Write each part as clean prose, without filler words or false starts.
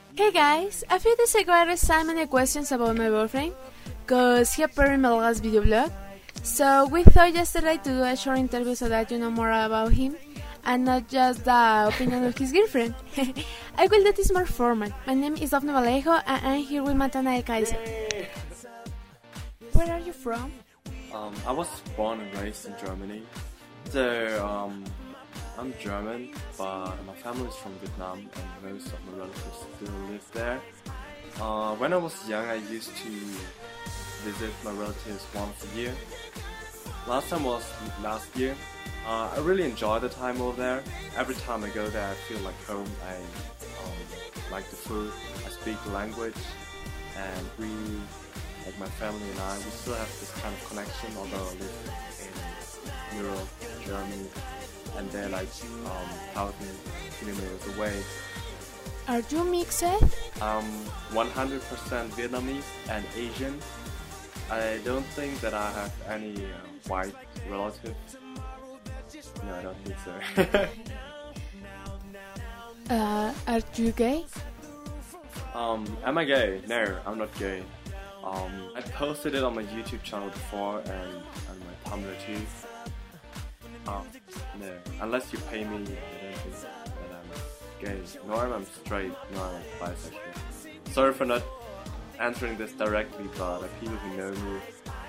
Hey guys, a few days ago I received so many questions about my boyfriend because he appeared in my last video blog. So we thought yesterday to do a short interview so that you know more about him and not just the opinion of his girlfriend. I will do this more formal. My name is Daphne Vallejo and I'm here with Natanael Kaiser. Where are you from? I was born and raised in Germany. So, I'm German, but my family is from Vietnam and most of my relatives still live there. When I was young, I used to visit my relatives once a year. Last time was last year. I really enjoy the time over there. Every time I go there, I feel like home. I like the food, I speak the language, and like my family and I, we still have this kind of connection, although I live in Europe, Germany, and they're like 1,000 kilometers away. Are you mixed? I'm 100% Vietnamese and Asian. I don't think that I have any white relatives. No, I don't think so. Are you gay? Am I gay? No, I'm not gay. I posted it on my YouTube channel before and on my Tumblr too. No, unless you pay me, I don't think that I'm gay. Nor I'm straight, nor I'm bisexual. Sorry for not answering this directly, but people who know me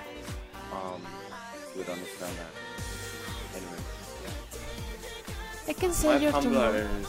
would understand that. Anyway, yeah. I can say My your Tumblr is...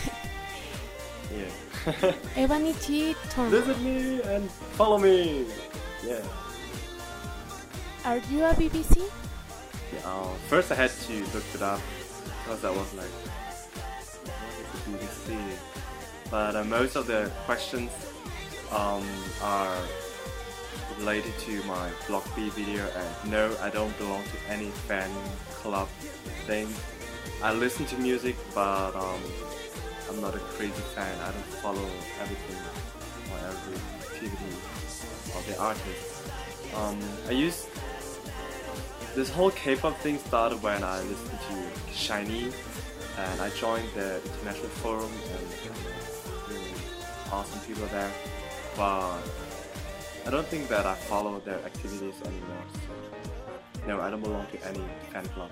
yeah. Evanity Tumblr. Visit me and follow me! Yeah. Are you a BBC? Yeah, first I had to look it up because I was like, what is the BBC? But most of the questions are related to my Block B video, and no, I don't belong to any fan club thing. I listen to music, but I'm not a crazy fan. I don't follow everything or every activity of the artist. This whole K-pop thing started when I listened to SHINee, and I joined the international forum and really awesome people there. But I don't think that I follow their activities anymore. So no, I don't belong to any fan club.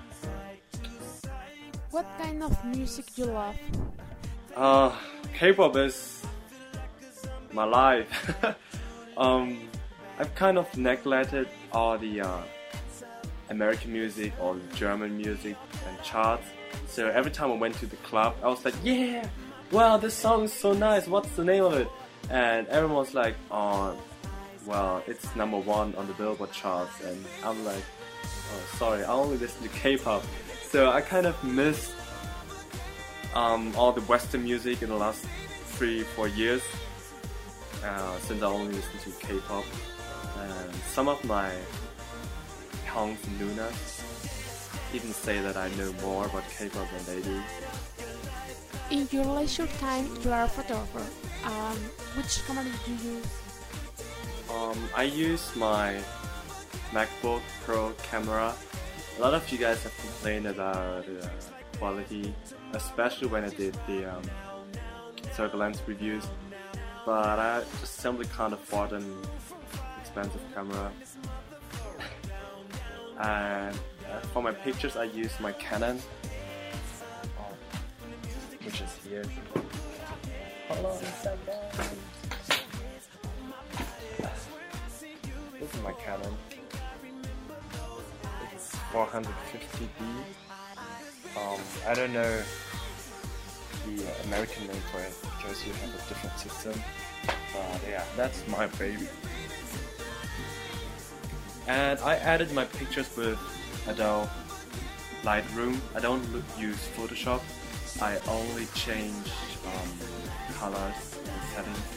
What kind of music you love? K-pop is my life. I've kind of neglected all the American music or German music and charts. So every time I went to the club, I was like, yeah, wow, this song is so nice, what's the name of it? And everyone was like, oh, well, it's #1 on the Billboard charts. And I'm like, oh, sorry, I only listen to K-pop. So I kind of missed all the Western music in the last 3-4 years, since I only listen to K-pop. And some of my Hongs and Lunas even say that I know more about K-pop than they do. In your leisure time, you are a photographer. Which camera do you use? I use my MacBook Pro camera. A lot of you guys have complained about quality, especially when I did the circle lens reviews, but I just simply can't afford an expensive camera. And for my pictures I use my Canon, which is here. Hello, this is my Canon. It's 450D. I don't know the American name for it because you have a different system. But yeah, that's my baby. And I added my pictures with Adobe Lightroom. I don't use Photoshop. I only change colors and settings.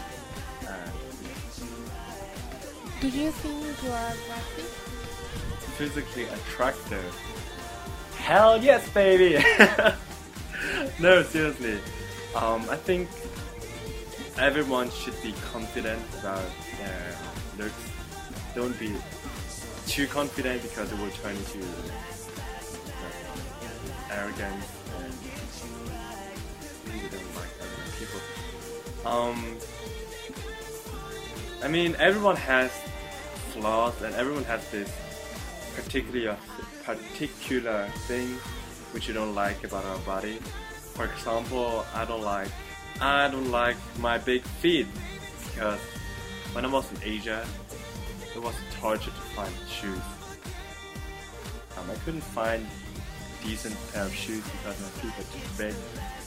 Do you think you are attractive? Physically attractive? Hell yes, baby! No, seriously. I think everyone should be confident about their looks. Don't be too confident because it will turn into arrogance and people don't like arrogant people. I mean, everyone has flaws, and everyone has this particular thing which you don't like about our body. For example, I don't like my big feet, because when I was in Asia, it was a torture to find shoes. I couldn't find decent pair of shoes because my feet were too big.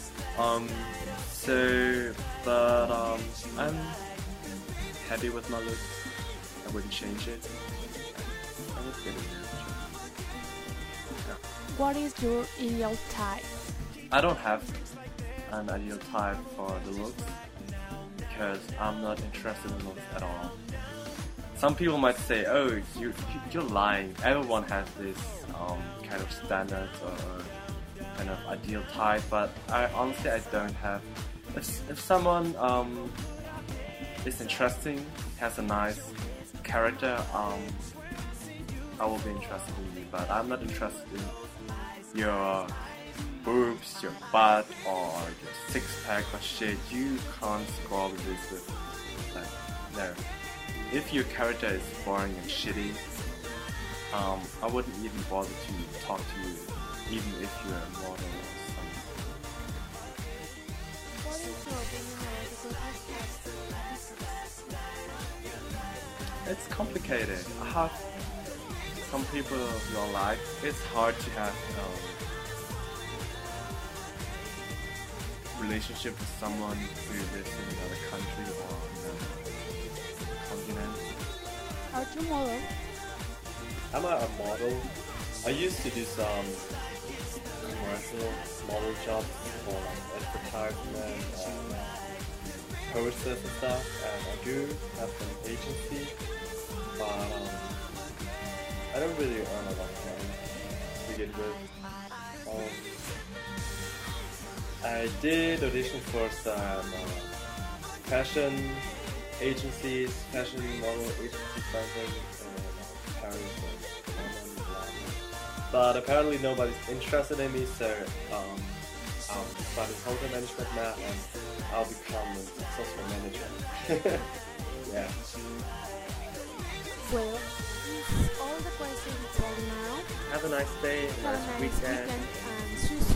I'm happy with my look. I wouldn't change it. I would get it. Yeah. What is your ideal type? I don't have an ideal type for the looks, because I'm not interested in looks at all. Some people might say, "Oh, you're lying. Everyone has this kind of standards or kind of ideal type," but honestly I don't have. If someone is interesting, has a nice character, I will be interested in you. But I'm not interested in your boobs, your butt, or your six-pack or shit. You can't score this with, like, no. If your character is boring and shitty, I wouldn't even bother to talk to you, even if you're a model or something. What is your opinion about the It's complicated. I have some people you don't like. It's hard to have relationship with someone who lives in another country or another continent. Are you model? I'm a model. I used to do some commercial model jobs for like advertisement and posters and stuff, and I do have an agency, but I don't really earn a lot of money to begin with. I did audition for some fashion agencies, fashion model agencies, something in Paris and London, but apparently nobody's interested in me, so I'll study hotel management now and I'll become a successful manager. Yeah. Well, this is all the questions for now. Have a nice day, Have a nice weekend and see you